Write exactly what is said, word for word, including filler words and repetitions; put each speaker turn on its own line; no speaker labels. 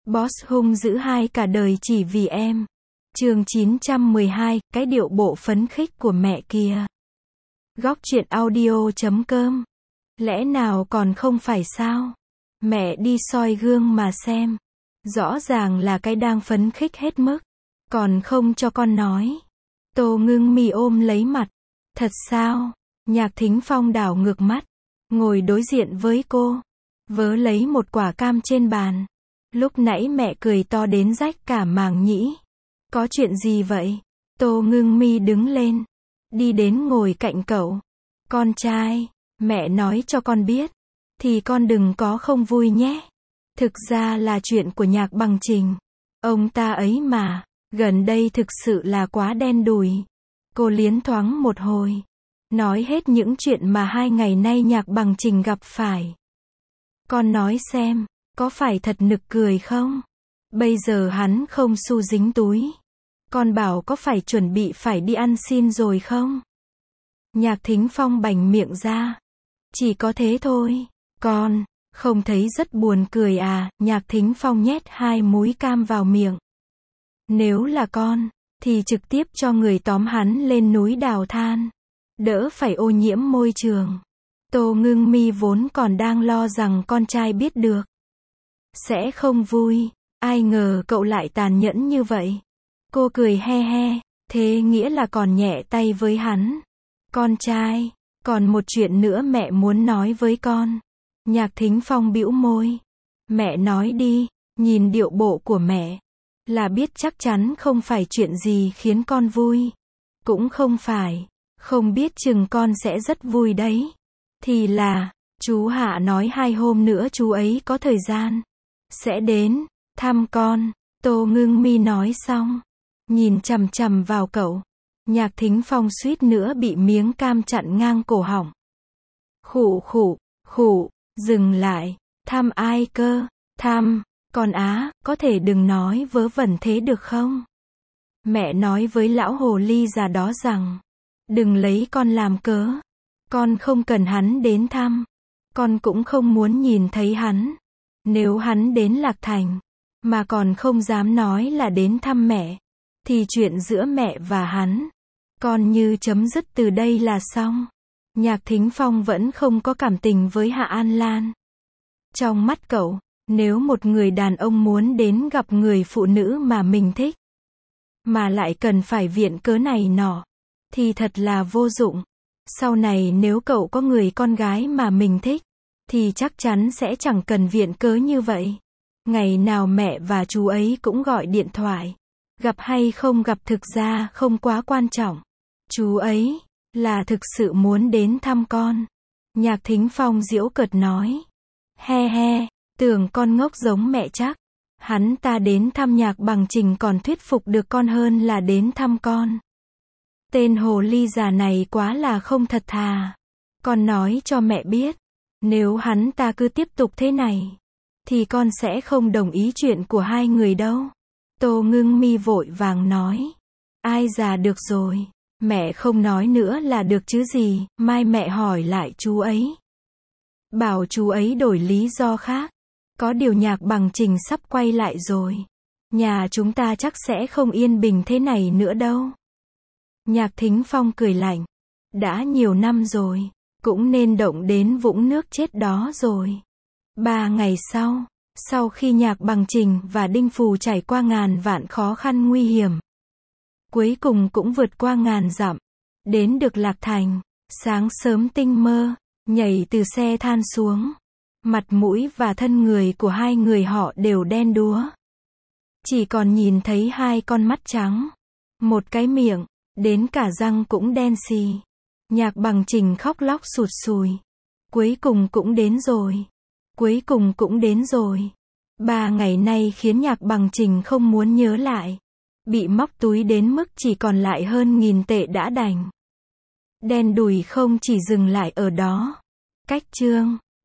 Boss hung dữ hai cả đời chỉ vì em. Chương chín trăm mười hai, cái điệu bộ phấn khích của mẹ kìa. Góc truyện audio chấm com. Lẽ nào còn không phải sao? Mẹ đi soi gương mà xem. Rõ ràng là cái đang phấn khích hết mức. Còn không cho con nói. Tô Ngưng Mi ôm lấy mặt. Thật sao? Nhạc Thính Phong đảo ngược mắt. Ngồi đối diện với cô. Vớ lấy một quả cam trên bàn. Lúc nãy mẹ cười to đến rách cả màng nhĩ. Có chuyện gì vậy? Tô Ngưng Mi đứng lên. Đi đến ngồi cạnh cậu. Con trai, mẹ nói cho con biết. Thì con đừng có không vui nhé. Thực ra là chuyện của Nhạc Bằng Trình. Ông ta ấy mà, gần đây thực sự là quá đen đủi. Cô liến thoáng một hồi. Nói hết những chuyện mà hai ngày nay Nhạc Bằng Trình gặp phải. Con nói xem, có phải thật nực cười không? Bây giờ hắn không xu dính túi. Con bảo có phải chuẩn bị phải đi ăn xin rồi không? Nhạc Thính Phong bành miệng ra. Chỉ có thế thôi. Con, không thấy rất buồn cười à? Nhạc Thính Phong nhét hai múi cam vào miệng. Nếu là con, thì trực tiếp cho người tóm hắn lên núi đào than. Đỡ phải ô nhiễm môi trường. Tô Ngưng Mi vốn còn đang lo rằng con trai biết được. Sẽ không vui. Ai ngờ cậu lại tàn nhẫn như vậy. Cô cười he he. Thế nghĩa là còn nhẹ tay với hắn. Con trai, còn một chuyện nữa mẹ muốn nói với con. Nhạc Thính Phong bĩu môi. Mẹ nói đi. Nhìn điệu bộ của mẹ. Là biết chắc chắn không phải chuyện gì khiến con vui. Cũng không phải. Không biết chừng con sẽ rất vui đấy. Thì là, chú Hạ nói hai hôm nữa chú ấy có thời gian. Sẽ đến, thăm con. Tô Ngưng Mi nói xong. Nhìn chằm chằm vào cậu. Nhạc Thính Phong suýt nữa bị miếng cam chặn ngang cổ họng. Khụ khụ, khụ, dừng lại. Thăm ai cơ? Thăm, con á, có thể đừng nói vớ vẩn thế được không? Mẹ nói với lão hồ ly già đó rằng, đừng lấy con làm cớ. Con không cần hắn đến thăm. Con cũng không muốn nhìn thấy hắn. Nếu hắn đến Lạc Thành, mà còn không dám nói là đến thăm mẹ, thì chuyện giữa mẹ và hắn, con như chấm dứt từ đây là xong. Nhạc Thính Phong vẫn không có cảm tình với Hạ An Lan. Trong mắt cậu, nếu một người đàn ông muốn đến gặp người phụ nữ mà mình thích, mà lại cần phải viện cớ này nọ, thì thật là vô dụng. Sau này nếu cậu có người con gái mà mình thích, thì chắc chắn sẽ chẳng cần viện cớ như vậy. Ngày nào mẹ và chú ấy cũng gọi điện thoại. Gặp hay không gặp thực ra không quá quan trọng. Chú ấy, là thực sự muốn đến thăm con. Nhạc Thính Phong giễu cợt nói. He he, tưởng con ngốc giống mẹ chắc. Hắn ta đến thăm Nhạc Bằng Trình còn thuyết phục được con hơn là đến thăm con. Tên hồ ly già này quá là không thật thà. Con nói cho mẹ biết. Nếu hắn ta cứ tiếp tục thế này, thì con sẽ không đồng ý chuyện của hai người đâu. Tô Ngưng Mi vội vàng nói. Ai già được rồi. Mẹ không nói nữa là được chứ gì. Mai mẹ hỏi lại chú ấy. Bảo chú ấy đổi lý do khác. Có điều Nhạc Bằng Trình sắp quay lại rồi. Nhà chúng ta chắc sẽ không yên bình thế này nữa đâu. Nhạc Thính Phong cười lạnh. Đã nhiều năm rồi. Cũng nên động đến vũng nước chết đó rồi. Ba ngày sau, sau khi Nhạc Bằng Trình và Đinh Phù trải qua ngàn vạn khó khăn nguy hiểm, cuối cùng cũng vượt qua ngàn dặm, đến được Lạc Thành. Sáng sớm tinh mơ, nhảy từ xe than xuống. Mặt mũi và thân người của hai người họ đều đen đúa. Chỉ còn nhìn thấy hai con mắt trắng. Một cái miệng, đến cả răng cũng đen xì. Nhạc Bằng Trình khóc lóc sụt sùi. Cuối cùng cũng đến rồi. Cuối cùng cũng đến rồi. Ba ngày nay khiến Nhạc Bằng Trình không muốn nhớ lại. Bị móc túi đến mức chỉ còn lại hơn nghìn tệ đã đành. Đen đủi không chỉ dừng lại ở đó. Cách chương